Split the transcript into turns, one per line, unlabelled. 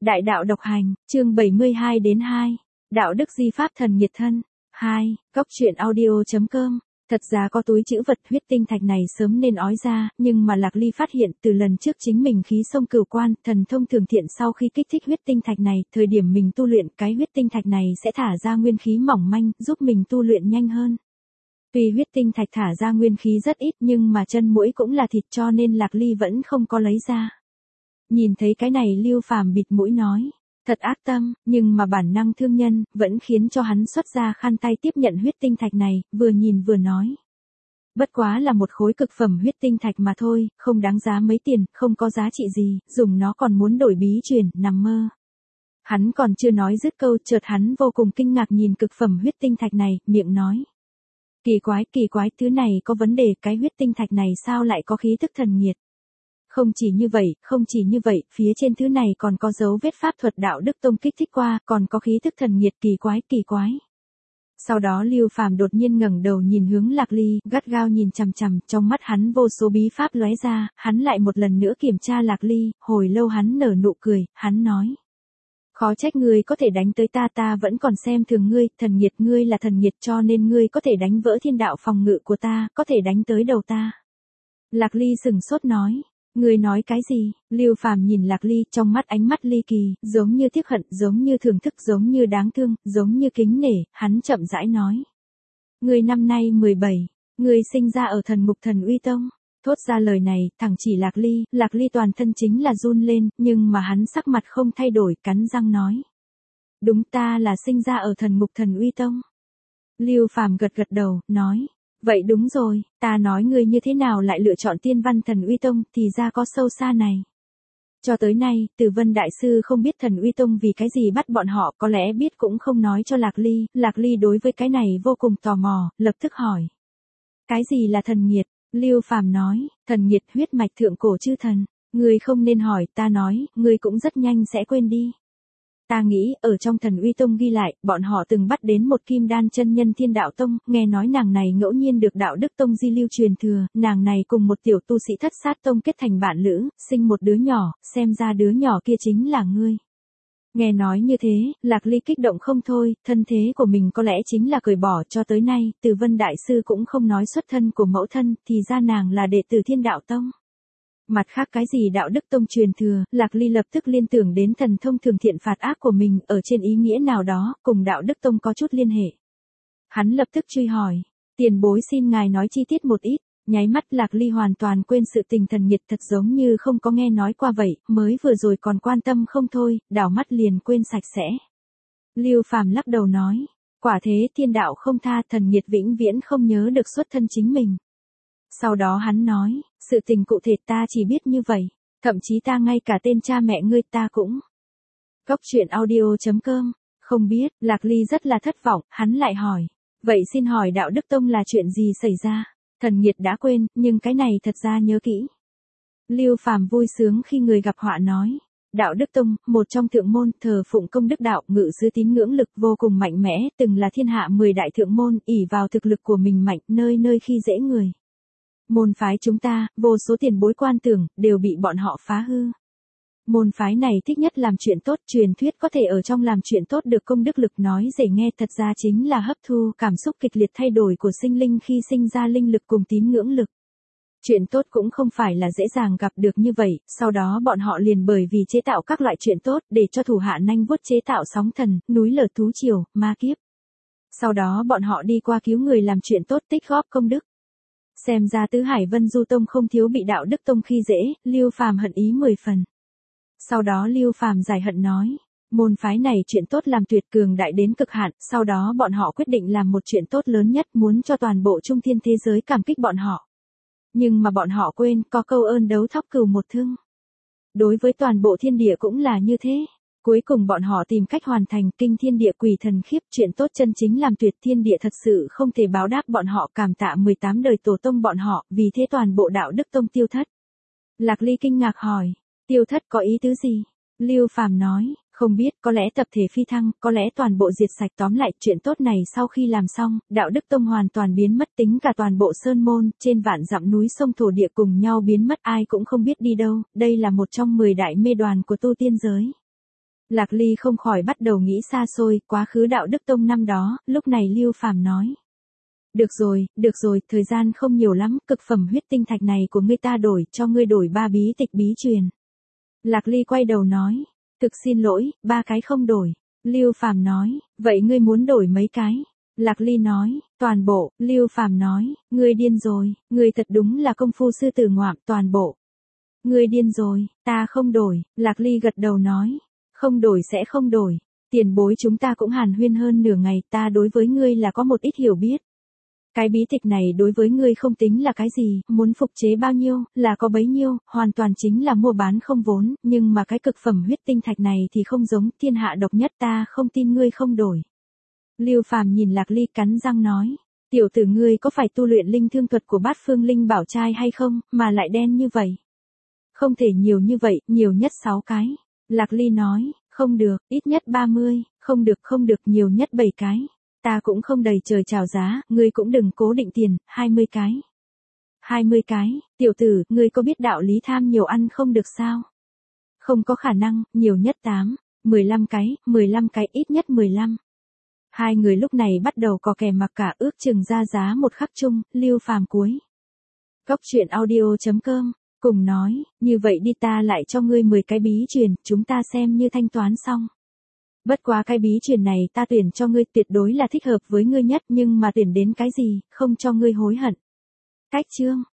Đại đạo độc hành, chương 72 đến 2. Đạo đức di pháp thần nhiệt thân. 2. Góc truyện audio.com. Thật ra có túi trữ vật huyết tinh thạch này sớm nên ói ra, nhưng mà Lạc Ly phát hiện từ lần trước chính mình khí sông Cửu Quan, thần thông thường thiện sau khi kích thích huyết tinh thạch này, thời điểm mình tu luyện cái huyết tinh thạch này sẽ thả ra nguyên khí mỏng manh, giúp mình tu luyện nhanh hơn. Tuy huyết tinh thạch thả ra nguyên khí rất ít nhưng mà chân mũi cũng là thịt cho nên Lạc Ly vẫn không có lấy ra. Nhìn thấy cái này Lưu Phàm bịt mũi nói, thật ác tâm, nhưng mà bản năng thương nhân, vẫn khiến cho hắn xuất ra khăn tay tiếp nhận huyết tinh thạch này, vừa nhìn vừa nói. Bất quá là một khối cực phẩm huyết tinh thạch mà thôi, không đáng giá mấy tiền, không có giá trị gì, dùng nó còn muốn đổi bí truyền, nằm mơ. Hắn còn chưa nói dứt câu, chợt hắn vô cùng kinh ngạc nhìn cực phẩm huyết tinh thạch này, miệng nói. Kỳ quái, thứ này có vấn đề, cái huyết tinh thạch này sao lại có khí thức thần nhiệt. Không chỉ như vậy, phía trên thứ này còn có dấu vết pháp thuật đạo đức tông kích thích qua, còn có khí thức thần nhiệt kỳ quái. Sau đó Lưu Phàm đột nhiên ngẩng đầu nhìn hướng Lạc Ly, gắt gao nhìn chằm chằm, trong mắt hắn vô số bí pháp lóe ra, hắn lại một lần nữa kiểm tra Lạc Ly, hồi lâu hắn nở nụ cười, hắn nói. Khó trách ngươi có thể đánh tới ta vẫn còn xem thường ngươi, thần nhiệt ngươi là thần nhiệt cho nên ngươi có thể đánh vỡ thiên đạo phòng ngự của ta, có thể đánh tới đầu ta. Lạc Ly sừng sốt nói. Ngươi nói cái gì? Lưu Phàm nhìn Lạc Ly, trong mắt ánh mắt ly kỳ, giống như tiếc hận, giống như thưởng thức, giống như đáng thương, giống như kính nể, hắn chậm rãi nói. Ngươi năm nay 17, ngươi sinh ra ở thần ngục thần uy tông. Thốt ra lời này, thẳng chỉ Lạc Ly toàn thân chính là run lên, nhưng mà hắn sắc mặt không thay đổi, cắn răng nói. Đúng, ta là sinh ra ở thần ngục thần uy tông. Lưu Phàm gật đầu, nói. Vậy đúng rồi, ta nói ngươi như thế nào lại lựa chọn Tiên Văn Thần Uy Tông, thì ra có sâu xa này. Cho tới nay, Từ Vân Đại Sư không biết Thần Uy Tông vì cái gì bắt bọn họ, có lẽ biết cũng không nói cho Lạc Ly đối với cái này vô cùng tò mò, lập tức hỏi. Cái gì là thần nhiệt? Lưu Phàm nói, thần nhiệt huyết mạch thượng cổ chư thần, ngươi không nên hỏi, ta nói, ngươi cũng rất nhanh sẽ quên đi. Ta nghĩ, ở trong Thần Uy Tông ghi lại, bọn họ từng bắt đến một kim đan chân nhân Thiên Đạo Tông, nghe nói nàng này ngẫu nhiên được Đạo Đức Tông di lưu truyền thừa, nàng này cùng một tiểu tu sĩ Thất Sát Tông kết thành bạn lữ, sinh một đứa nhỏ, xem ra đứa nhỏ kia chính là ngươi. Nghe nói như thế, Lạc Ly kích động không thôi, thân thế của mình có lẽ chính là cởi bỏ cho tới nay, Từ Vân Đại Sư cũng không nói xuất thân của mẫu thân, thì ra nàng là đệ tử Thiên Đạo Tông. Mặt khác cái gì đạo đức tông truyền thừa, Lạc Ly lập tức liên tưởng đến thần thông thường thiện phạt ác của mình, ở trên ý nghĩa nào đó, cùng đạo đức tông có chút liên hệ. Hắn lập tức truy hỏi, tiền bối xin ngài nói chi tiết một ít, nháy mắt Lạc Ly hoàn toàn quên sự tình thần nhiệt thật giống như không có nghe nói qua vậy, mới vừa rồi còn quan tâm không thôi, đảo mắt liền quên sạch sẽ. Lưu Phàm lắc đầu nói, quả thế thiên đạo không tha, thần nhiệt vĩnh viễn không nhớ được xuất thân chính mình. Sau đó hắn nói, sự tình cụ thể ta chỉ biết như vậy, thậm chí ta ngay cả tên cha mẹ ngươi ta cũng. Góc truyện audio.com, không biết, Lạc Ly rất là thất vọng, hắn lại hỏi, vậy xin hỏi đạo đức tông là chuyện gì xảy ra? Thần nhiệt đã quên, nhưng cái này thật ra nhớ kỹ. Lưu Phàm vui sướng khi người gặp họa nói, đạo đức tông, một trong thượng môn, thờ phụng công đức đạo, ngự giữ tín ngưỡng lực vô cùng mạnh mẽ, từng là thiên hạ 10 đại thượng môn, ỷ vào thực lực của mình mạnh, nơi nơi khi dễ người. Môn phái chúng ta, vô số tiền bối quan tưởng, đều bị bọn họ phá hư. Môn phái này thích nhất làm chuyện tốt, truyền thuyết có thể ở trong làm chuyện tốt được công đức lực nói dễ nghe thật ra chính là hấp thu cảm xúc kịch liệt thay đổi của sinh linh khi sinh ra linh lực cùng tín ngưỡng lực. Chuyện tốt cũng không phải là dễ dàng gặp được như vậy, sau đó bọn họ liền bởi vì chế tạo các loại chuyện tốt để cho thủ hạ nanh vuốt chế tạo sóng thần, núi lở thú triều, ma kiếp. Sau đó bọn họ đi qua cứu người làm chuyện tốt tích góp công đức. Xem ra Tứ Hải Vân Du Tông không thiếu bị đạo đức tông khi dễ, Lưu Phàm hận ý 10 phần. Sau đó Lưu Phàm giải hận nói, môn phái này chuyện tốt làm tuyệt cường đại đến cực hạn, sau đó bọn họ quyết định làm một chuyện tốt lớn nhất muốn cho toàn bộ trung thiên thế giới cảm kích bọn họ. Nhưng mà bọn họ quên có câu ơn đấu thóc cừu một thương. Đối với toàn bộ thiên địa cũng là như thế. Cuối cùng bọn họ tìm cách hoàn thành kinh thiên địa quỷ thần khiếp chuyện tốt chân chính làm tuyệt thiên địa thật sự không thể báo đáp bọn họ cảm tạ 18 đời tổ tông bọn họ, vì thế toàn bộ đạo đức tông tiêu thất. Lạc Ly kinh ngạc hỏi, tiêu thất có ý tứ gì? Lưu Phàm nói, không biết, có lẽ tập thể phi thăng, có lẽ toàn bộ diệt sạch tóm lại chuyện tốt này sau khi làm xong, đạo đức tông hoàn toàn biến mất tính cả toàn bộ sơn môn, trên vạn dặm núi sông thổ địa cùng nhau biến mất ai cũng không biết đi đâu, đây là một trong 10 đại mê đoàn của tu tiên giới. Lạc Ly không khỏi bắt đầu nghĩ xa xôi, quá khứ đạo đức tông năm đó, lúc này Lưu Phàm nói. Được rồi, thời gian không nhiều lắm, cực phẩm huyết tinh thạch này của ngươi ta đổi, cho ngươi đổi 3 bí tịch bí truyền. Lạc Ly quay đầu nói, thực xin lỗi, 3 cái không đổi. Lưu Phàm nói, vậy ngươi muốn đổi mấy cái? Lạc Ly nói, toàn bộ. Lưu Phàm nói, ngươi điên rồi, ngươi thật đúng là công phu sư tử ngoạm, toàn bộ. Ngươi điên rồi, ta không đổi. Lạc Ly gật đầu nói, không đổi sẽ không đổi. Tiền bối chúng ta cũng hàn huyên hơn nửa ngày, ta đối với ngươi là có một ít hiểu biết. Cái bí tịch này đối với ngươi không tính là cái gì, muốn phục chế bao nhiêu, là có bấy nhiêu, hoàn toàn chính là mua bán không vốn, nhưng mà cái cực phẩm huyết tinh thạch này thì không giống, thiên hạ độc nhất, ta không tin ngươi không đổi. Lưu Phàm nhìn Lạc Ly cắn răng nói, tiểu tử ngươi có phải tu luyện linh thương thuật của Bát Phương Linh Bảo trai hay không, mà lại đen như vậy? Không thể nhiều như vậy, nhiều nhất 6 cái. Lạc Ly nói, không được, ít nhất 30, không được, nhiều nhất 7 cái. Ta cũng không đầy trời chào giá, ngươi cũng đừng cố định tiền, 20 cái. 20 cái, tiểu tử, ngươi có biết đạo lý tham nhiều ăn không được sao? Không có khả năng, nhiều nhất 8, 15 cái, ít nhất 15. Hai người lúc này bắt đầu cò kè mặc cả, ước chừng ra giá một khắc chung, Lưu Phàm cuối. Góc truyện audio.com, cùng nói, như vậy đi ta lại cho ngươi 10 cái bí truyền, chúng ta xem như thanh toán xong. Bất quá cái bí truyền này ta tuyển cho ngươi tuyệt đối là thích hợp với ngươi nhất, nhưng mà tuyển đến cái gì, không cho ngươi hối hận. Cách chương.